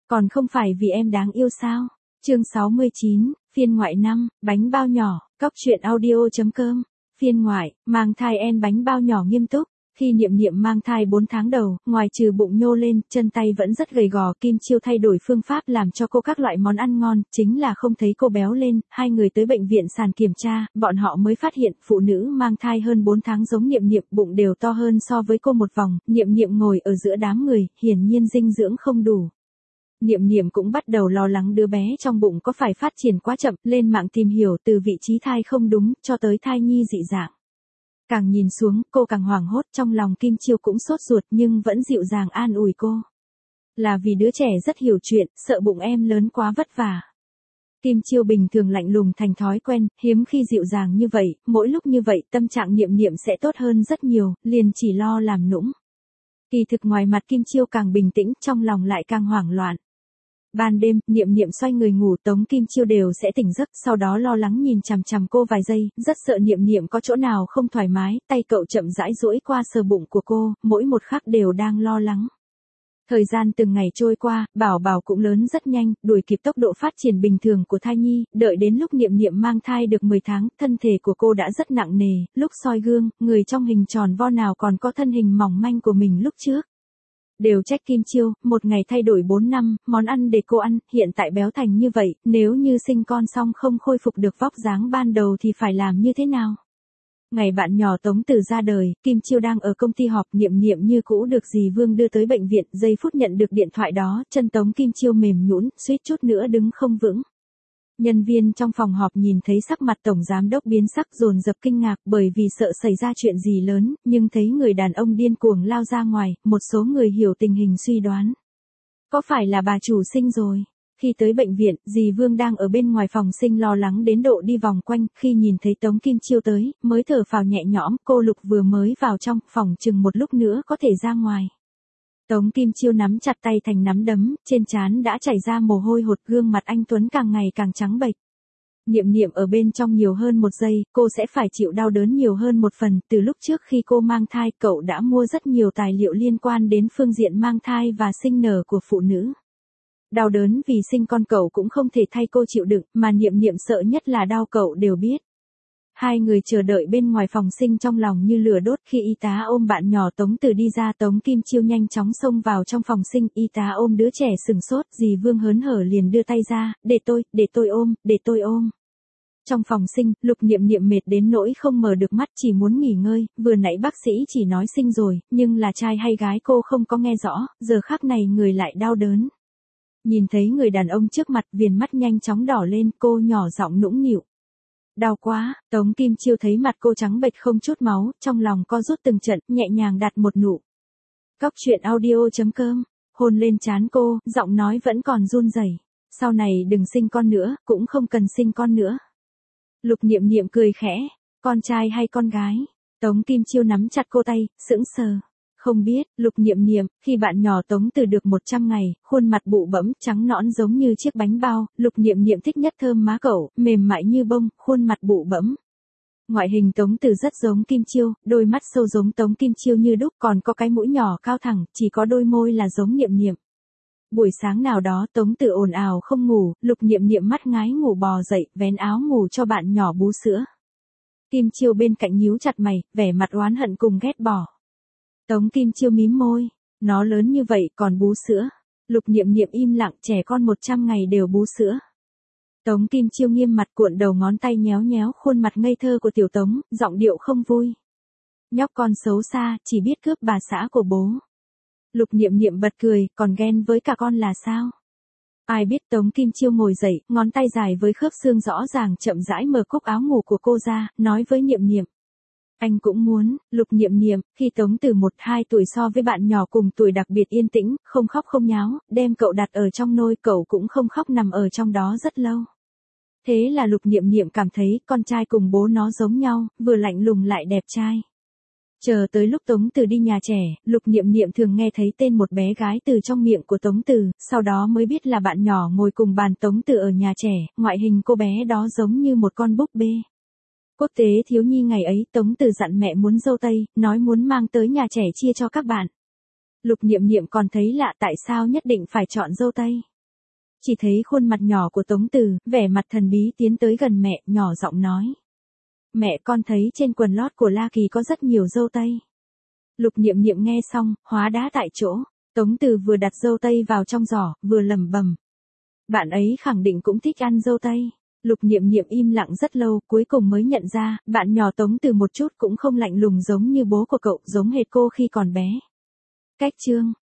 Còn không phải vì em đáng yêu sao? Chương 69, phiên ngoại 5, bánh bao nhỏ, cóc truyện audio.com. Phiên ngoại, mang thai en bánh bao nhỏ nghiêm túc. Khi Niệm Niệm mang thai 4 tháng đầu, ngoài trừ bụng nhô lên, chân tay vẫn rất gầy gò, Kim Chiêu thay đổi phương pháp làm cho cô các loại món ăn ngon, chính là không thấy cô béo lên. Hai người tới bệnh viện sàn kiểm tra, bọn họ mới phát hiện, phụ nữ mang thai hơn 4 tháng giống Niệm Niệm, bụng đều to hơn so với cô một vòng. Niệm Niệm ngồi ở giữa đám người, hiển nhiên dinh dưỡng không đủ. Niệm Niệm cũng bắt đầu lo lắng đứa bé trong bụng có phải phát triển quá chậm, lên mạng tìm hiểu từ vị trí thai không đúng, cho tới thai nhi dị dạng. Càng nhìn xuống, cô càng hoảng hốt, trong lòng Kim Chiêu cũng sốt ruột nhưng vẫn dịu dàng an ủi cô. Là vì đứa trẻ rất hiểu chuyện, sợ bụng em lớn quá vất vả. Kim Chiêu bình thường lạnh lùng thành thói quen, hiếm khi dịu dàng như vậy, mỗi lúc như vậy tâm trạng Niệm Niệm sẽ tốt hơn rất nhiều, liền chỉ lo làm nũng. Kỳ thực ngoài mặt Kim Chiêu càng bình tĩnh, trong lòng lại càng hoảng loạn. Ban đêm, Niệm Niệm xoay người ngủ, Tống Kim Chiêu đều sẽ tỉnh giấc, sau đó lo lắng nhìn chằm chằm cô vài giây, rất sợ Niệm Niệm có chỗ nào không thoải mái, tay cậu chậm rãi duỗi qua sờ bụng của cô, mỗi một khắc đều đang lo lắng. Thời gian từng ngày trôi qua, Bảo Bảo cũng lớn rất nhanh, đuổi kịp tốc độ phát triển bình thường của thai nhi, đợi đến lúc Niệm Niệm mang thai được 10 tháng, thân thể của cô đã rất nặng nề, lúc soi gương, người trong hình tròn vo nào còn có thân hình mỏng manh của mình lúc trước. Đều trách Kim Chiêu, một ngày thay đổi 4 năm, món ăn để cô ăn, hiện tại béo thành như vậy, nếu như sinh con xong không khôi phục được vóc dáng ban đầu thì phải làm như thế nào? Ngày bạn nhỏ Tống Tử ra đời, Kim Chiêu đang ở công ty họp, Niệm Niệm như cũ được dì Vương đưa tới bệnh viện, giây phút nhận được điện thoại đó, chân Tống Kim Chiêu mềm nhũn, suýt chút nữa đứng không vững. Nhân viên trong phòng họp nhìn thấy sắc mặt tổng giám đốc biến sắc, dồn dập kinh ngạc bởi vì sợ xảy ra chuyện gì lớn, nhưng thấy người đàn ông điên cuồng lao ra ngoài, một số người hiểu tình hình suy đoán. Có phải là bà chủ sinh rồi? Khi tới bệnh viện, dì Vương đang ở bên ngoài phòng sinh lo lắng đến độ đi vòng quanh, khi nhìn thấy Tống Kim Chiêu tới, mới thở phào nhẹ nhõm, cô Lục vừa mới vào trong phòng, chừng một lúc nữa có thể ra ngoài. Tống Kim Chiêu nắm chặt tay thành nắm đấm, trên trán đã chảy ra mồ hôi hột, gương mặt anh tuấn càng ngày càng trắng bệch. Niệm Niệm ở bên trong nhiều hơn một giây, cô sẽ phải chịu đau đớn nhiều hơn một phần, từ lúc trước khi cô mang thai, cậu đã mua rất nhiều tài liệu liên quan đến phương diện mang thai và sinh nở của phụ nữ. Đau đớn vì sinh con cậu cũng không thể thay cô chịu đựng, mà Niệm Niệm sợ nhất là đau cậu đều biết. Hai người chờ đợi bên ngoài phòng sinh trong lòng như lửa đốt, khi y tá ôm bạn nhỏ Tống Tử đi ra, Tống Kim Chiêu nhanh chóng xông vào trong phòng sinh, y tá ôm đứa trẻ sừng sốt, dì Vương hớn hở liền đưa tay ra, để tôi ôm. Trong phòng sinh, Lục Niệm Niệm mệt đến nỗi không mở được mắt, chỉ muốn nghỉ ngơi, vừa nãy bác sĩ chỉ nói sinh rồi, nhưng là trai hay gái cô không có nghe rõ, giờ khắc này người lại đau đớn. Nhìn thấy người đàn ông trước mặt, viền mắt nhanh chóng đỏ lên, cô nhỏ giọng nũng nịu. Đau quá, Tống Kim Chiêu thấy mặt cô trắng bệch không chút máu, trong lòng co rút từng trận, nhẹ nhàng đặt một nụ. Cóc truyện audio.com, hôn lên trán cô, giọng nói vẫn còn run rẩy. Sau này đừng sinh con nữa, cũng không cần sinh con nữa. Lục Niệm Niệm cười khẽ, con trai hay con gái? Tống Kim Chiêu nắm chặt cô tay, sững sờ. Không biết, Lục Niệm Niệm, khi bạn nhỏ Tống Tử được 100 ngày, khuôn mặt bụ bẫm, trắng nõn giống như chiếc bánh bao, Lục Niệm Niệm thích nhất thơm má cậu, mềm mại như bông, khuôn mặt bụ bẫm. Ngoại hình Tống Tử rất giống Kim Chiêu, đôi mắt sâu giống Tống Kim Chiêu như đúc, còn có cái mũi nhỏ cao thẳng, chỉ có đôi môi là giống Niệm Niệm. Buổi sáng nào đó Tống Tử ồn ào không ngủ, Lục Niệm Niệm mắt ngái ngủ bò dậy, vén áo ngủ cho bạn nhỏ bú sữa. Kim Chiêu bên cạnh nhíu chặt mày, vẻ mặt oán hận cùng ghét bỏ. Tống Kim Chiêu mím môi, nó lớn như vậy còn bú sữa. Lục Niệm Niệm im lặng, trẻ con 100 ngày đều bú sữa. Tống Kim Chiêu nghiêm mặt, cuộn đầu ngón tay nhéo nhéo khuôn mặt ngây thơ của tiểu Tống, giọng điệu không vui. Nhóc con xấu xa, chỉ biết cướp bà xã của bố. Lục Niệm Niệm bật cười, còn ghen với cả con là sao? Ai biết. Tống Kim Chiêu ngồi dậy, ngón tay dài với khớp xương rõ ràng chậm rãi mở cúc áo ngủ của cô ra, nói với Niệm Niệm. Anh cũng muốn. Lục Niệm Niệm, khi Tống Tử 1-2 tuổi so với bạn nhỏ cùng tuổi đặc biệt yên tĩnh, không khóc không nháo, đem cậu đặt ở trong nôi, cậu cũng không khóc, nằm ở trong đó rất lâu. Thế là Lục Niệm Niệm cảm thấy con trai cùng bố nó giống nhau, vừa lạnh lùng lại đẹp trai. Chờ tới lúc Tống Tử đi nhà trẻ, Lục Niệm Niệm thường nghe thấy tên một bé gái từ trong miệng của Tống Tử, sau đó mới biết là bạn nhỏ ngồi cùng bàn Tống Tử ở nhà trẻ, ngoại hình cô bé đó giống như một con búp bê. Quốc tế thiếu nhi ngày ấy, Tống Tử dặn mẹ muốn dâu tây, nói muốn mang tới nhà trẻ chia cho các bạn. Lục Niệm Niệm còn thấy lạ, tại sao nhất định phải chọn dâu tây. chỉ thấy khuôn mặt nhỏ của Tống Từ, vẻ mặt thần bí tiến tới gần mẹ, nhỏ giọng nói. Mẹ, con thấy trên quần lót của La Kỳ có rất nhiều dâu tây. Lục Niệm Niệm nghe xong, hóa đá tại chỗ. Tống Từ vừa đặt dâu tây vào trong giỏ, vừa lẩm bẩm. Bạn ấy khẳng định cũng thích ăn dâu tây. Lục Niệm Niệm im lặng rất lâu, cuối cùng mới nhận ra, bạn nhỏ Tống Từ một chút cũng không lạnh lùng giống như bố của cậu, giống hệt cô khi còn bé. Cách chương